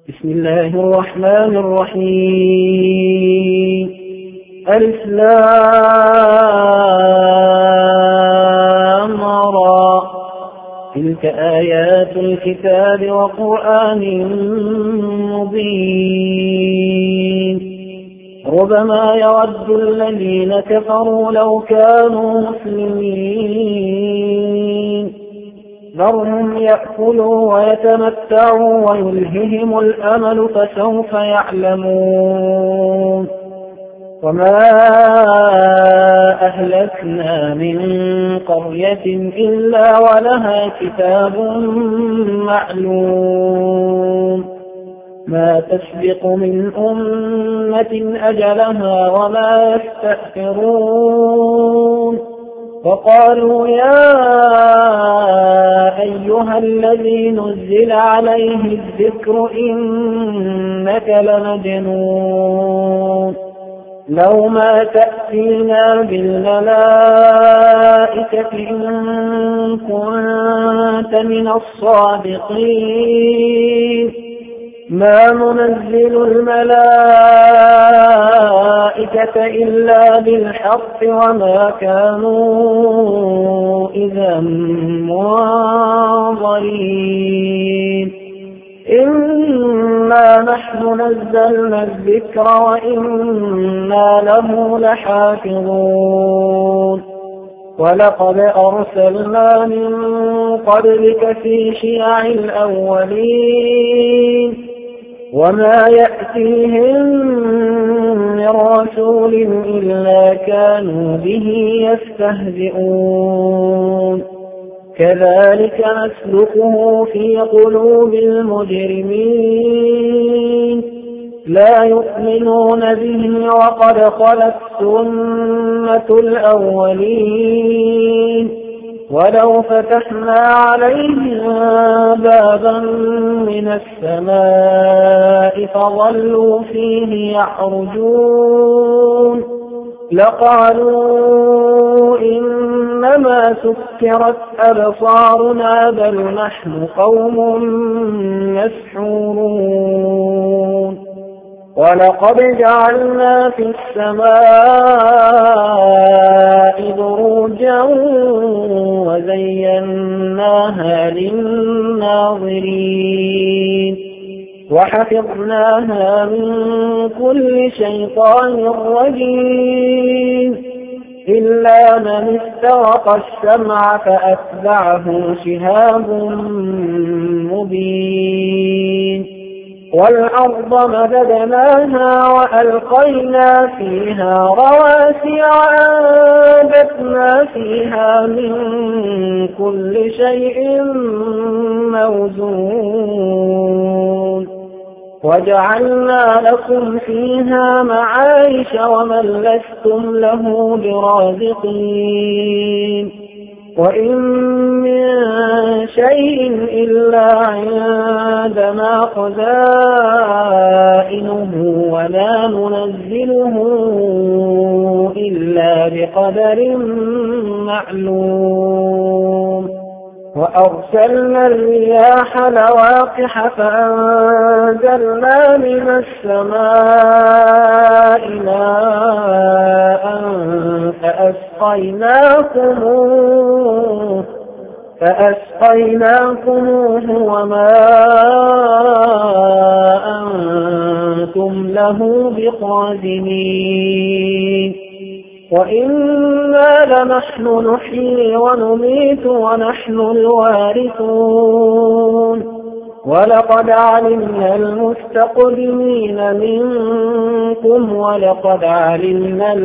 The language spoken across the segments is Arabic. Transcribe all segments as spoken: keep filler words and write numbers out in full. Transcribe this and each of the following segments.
بسم الله الرحمن الرحيم. ألف لام را. تلك آيات الكتاب وقرآن مبين. ربما يود الذين كفروا لو كانوا مسلمين ذرهم يأكلوا ويتمتعوا ويلههم الأمل فسوف يعلمون. وما أهلكنا من قرية إلا ولها كتاب معلوم ما تسبق من أمة أجلها وما يستأخرون. وقالوا يا أيها الذي نزل عليه الذكر إنك لمجنون لو ما تأتينا بالملائكة إن كنت من الصادقين ما ننزل الملائكة إلا بالحق وما كانوا إذا منظرين. إنا نحن نزلنا الذكر وإنا له لحافظون. ولقد أرسلنا من قبلك في شيع الأولين وما يأتيهم من رسول إلا كانوا به يستهزئون. كذلك نسلكه في قلوب المجرمين لا يؤمنون به وقد خلت سنة الأولين. ولو فتحنا عليهم بابا من السماء فظلوا فيه يعرجون لقالوا إنما سكرت أبصارنا بل نحن قوم مسحورون. ولقد جعلنا في السماء بروجا وزيناها للناظرين وحفظناها من كل شيطان رجيم إلا من استرق السمع فأتبعه شهاب مبين. والأرض مددناها وألقينا فيها رواسي وأنبتنا فيها من كل شيء موزون وجعلنا لكم فيها معايش ومن لستم له برازقين. وإن من شيء إلا عندنا خزائنه ولا ننزله إلا بقدر معلوم. وأرسلنا الرياح لواقح فأنزلنا من السماء ماء فأسقيناكموه فأسقيناكموه وما أنتم له بقادرين. وإنا لنحن نحيي ونميت ونحن الوارثون. ولقد علمنا المستقدمين منكم ولقد علمنا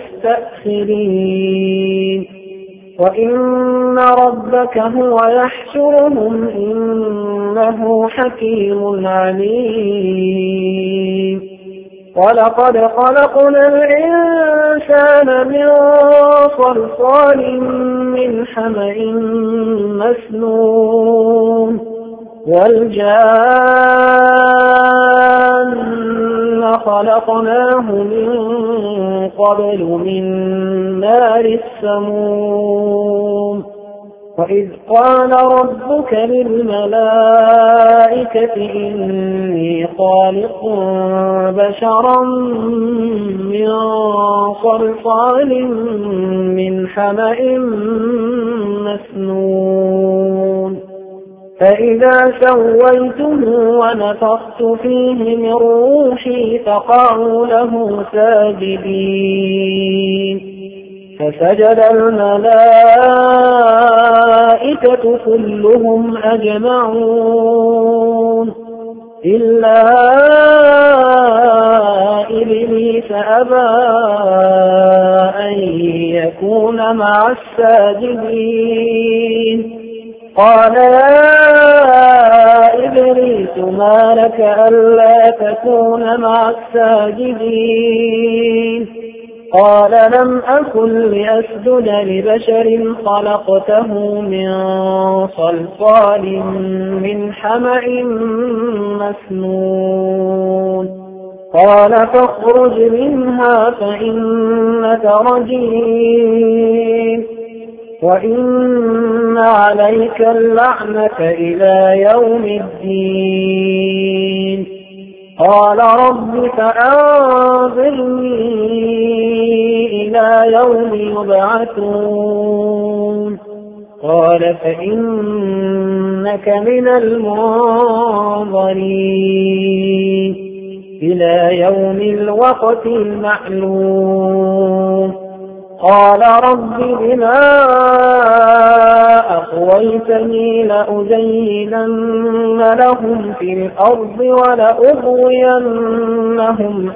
المستأخرين. وإن ربك هو يحشرهم إنه حكيم عليم. ولقد خلقنا الإنسان من صلصال من حمأ مسنون والجان خلقناه من قبل من نار السموم. وإذ قال ربك للملائكة إني خالق بشرا من صلصال من حمأ مسنون فإذا سويته ونفخت فيه من روحي فقعوا له ساجدين فسجد الملائكة كلهم أجمعون إلا إبليس أبى أن يكون مع الساجدين قال يا إبليس ما لك ألا تكون مع الساجدين قال لم أكن لأسجد لبشر خلقته من صلصال من حمأ مسنون قال فاخرج منها فإنك رجيم وإن عليك اللعنة إلى يوم الدين قال رب فأنظرني إلى يوم يبعثون قال فإنك من المنظرين إلى يوم الوقت المعلوم قال رب بما أغويتني لأزينن لهم في الأرض ولأغوينهم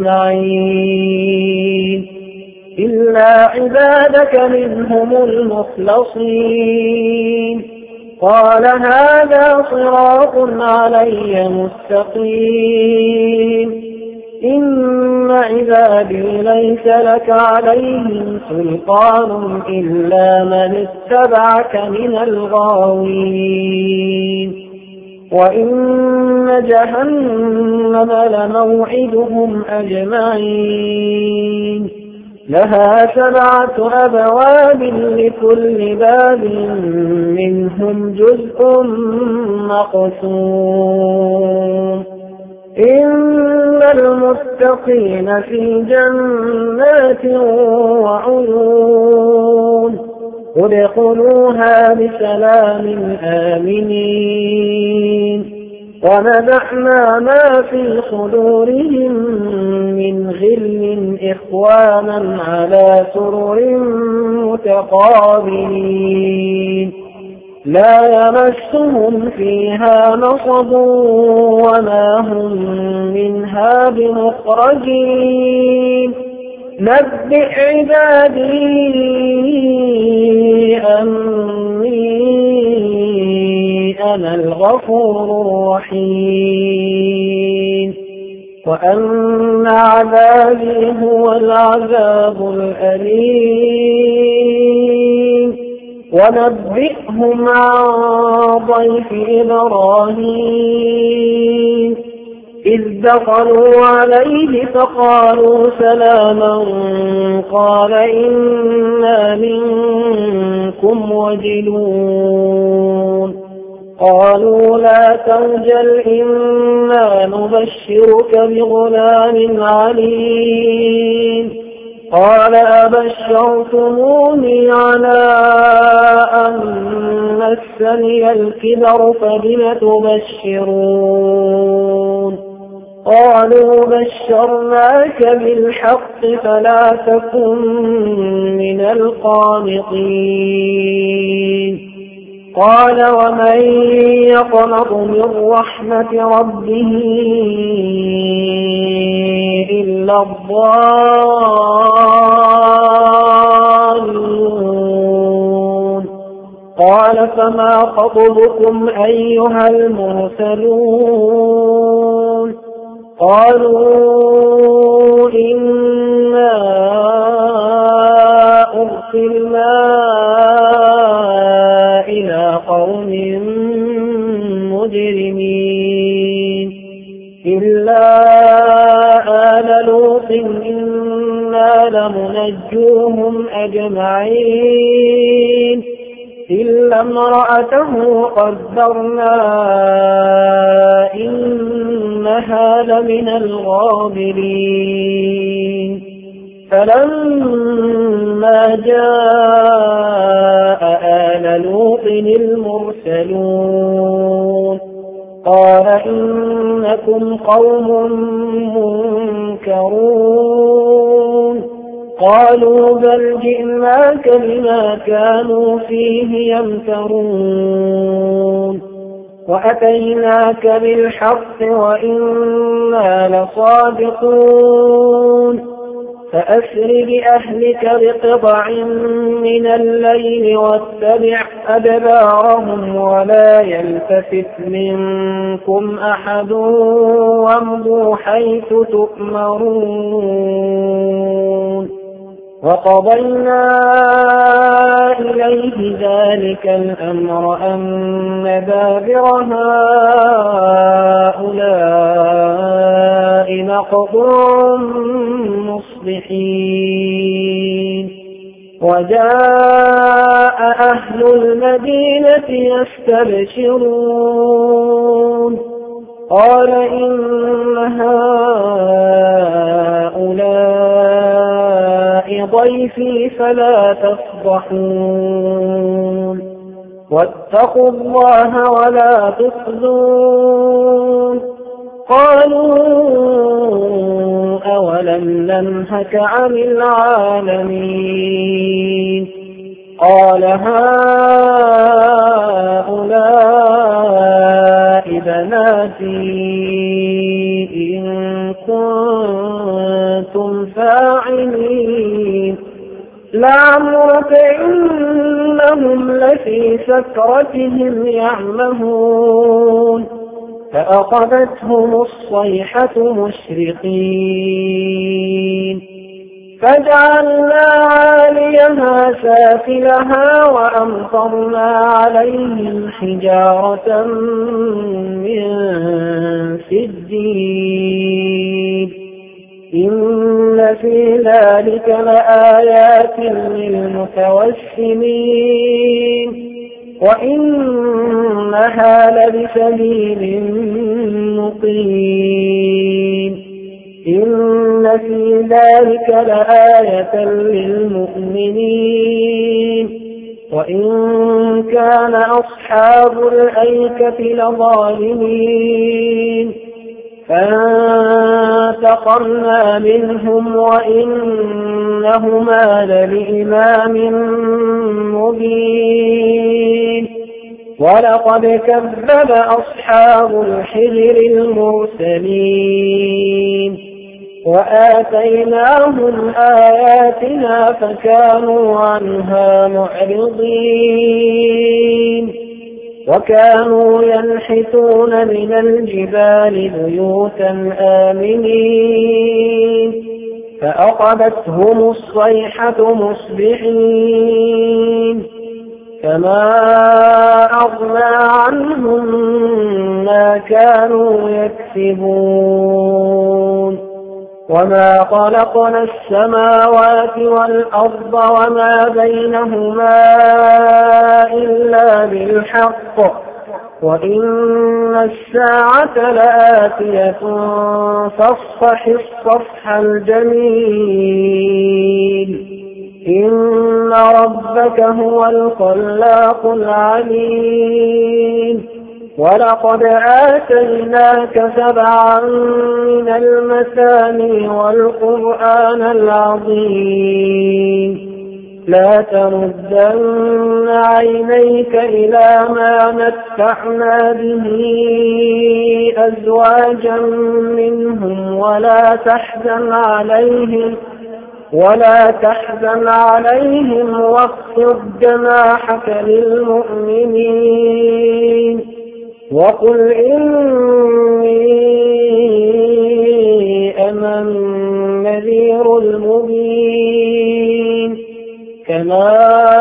أجمعين إلا عبادك منهم المخلصين قال هذا صراط علي مستقيم إن عبادي ليس لك عليهم سلطان إلا من اتبعك من الغاوين وإن جهنم لموعدهم أجمعين لها سبعة أبواب لكل باب منهم جزء مقسوم إن المتقين في جنات وعيون ادخلوها بسلام آمنين ونزعنا ما في صدورهم من غل إخوانا على سرر متقابلين لا يمسهم فيها نصب وما هم منها بمخرجين نبئ عبادي أني أنا الغفور الرحيم وأن عذابي هو العذاب الأليم ونبئهم عن ضيف إبراهيم إذ دخلوا عليه فقالوا سلاما قال إنا منكم وجلون قالوا لا توجل إنا نبشرك بغلام عليم قال أبشرتموني على أن مسني الكبر فبم تبشرون قالوا بشرناك بالحق فلا تكن من القانطين قال ومن يقنط من رحمة ربه إلا الضالون قال فما خطبكم أيها المرسلون قالوا إنا أرسلنا إلى قوم مجرمين إلا آل لوط إنا لمنجوهم أجمعين إلا امرأته قدرنا إنها إنها لمن الغابرين فلما جاء آل لوط المرسلون قال إنكم قوم منكرون قالوا بل جئناك بما كانوا فيه يمترون وأتيناك بالحق وإنا لصادقون فأسر بأهلك بقطع من الليل واتبع أدبارهم ولا يلتفت منكم أحد وامضوا حيث تؤمرون وقضينا إليه ذلك الأمر أن دابر هؤلاء مقطوع مصبحين وجاء أهل المدينة يستبشرون قال إن هؤلاء ضيفي فلا تفضحون واتقوا الله ولا تخزون قالوا أولم ننهك عن العالمين قال هؤلاء بناتي إن كنتم فاعلين لعمرك إنهم لفي سكرتهم يعمهون فأخذتهم الصيحة مشرقين فجعلنا عاليها سافلها وأمطرنا عليهم حجارة من سجيل إن في ذلك لآيات للمتوسمين وإنها لبسبيل مقيم إن في ذلك لآية للمؤمنين وإن كان أصحاب الأيكة لظالمين فانتقمنا منهم وإنهما لبإمام مبين ولقد كذب أصحاب الحجر المرسلين وآتيناهم آياتنا فكانوا عنها معرضين وكانوا ينحتون من الجبال بيوتا آمنين فأخذتهم الصيحة مصبحين فما أغنى عنهم ما كانوا يكسبون وما خلقنا السماوات والأرض وما بينهما إلا بالحق وإن الساعة لآتية فاصفح الصفح الجميل إن ربك هو الخلاق العليم ولقد آتيناك سبعا من المثاني والقرآن العظيم لا تردن عينيك إلى ما متعنا به أزواجا منهم ولا تحزن عليهم ولا تحزن عليهم واخفض جناحك للمؤمنين وقل إني أنا النذير المبين كما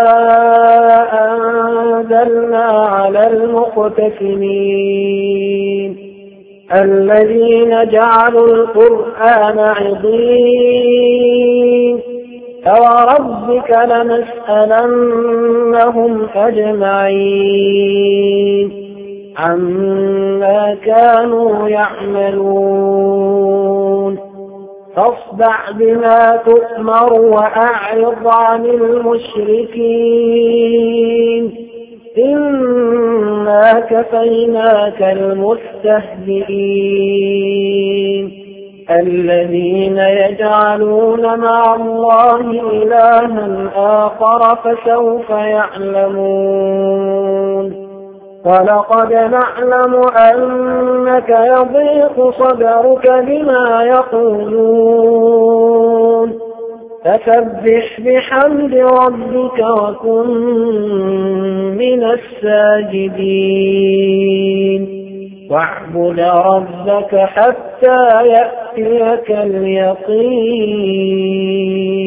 أنزلنا على المقتسمين الذين جعلوا القرآن عضين فوربك لنسألنهم أجمعين عما كانوا يعملون فاصدع بما تؤمر وأعرض عن المشركين إنا كفيناك المستهزئين الذين يجعلون مع الله إلها آخر فسوف يعلمون ولقد نعلم أنك يضيق صدرك بما يقولون فسبح بحمد ربك وكن من الساجدين واعبد ربك حتى يأتيك اليقين.